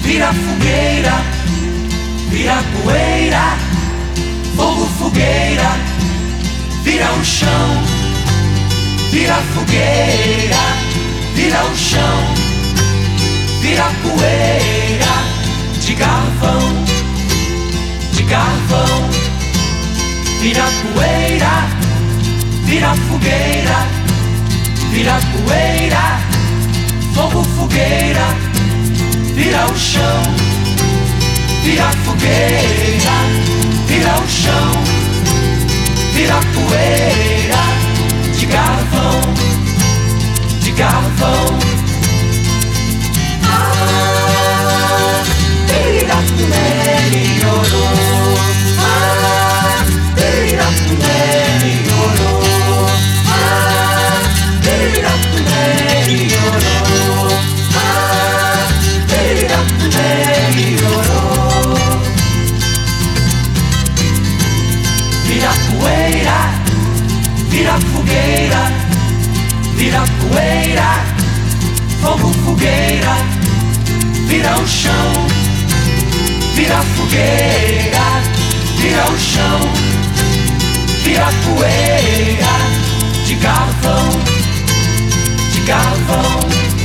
vira fogueira, vira poeira, fogo, fogueira, vira o chão, vira fogueira, vira o chão, vira poeira, de carvão, de carvão, vira poeira, vira fogueira, vira poeira, fogo, fogueira, vira o chão, vira fogueira, vira o chão, vira poeira, de carvão, de carvão. Vira melhorou, vira melhorou, vira melhorou, vira melhorou. Vira poeira, vira fogueira, vira poeira, fogo, fogueira, vira o chão, vira fogueira, vira o chão, vira poeira, de carvão, de carvão.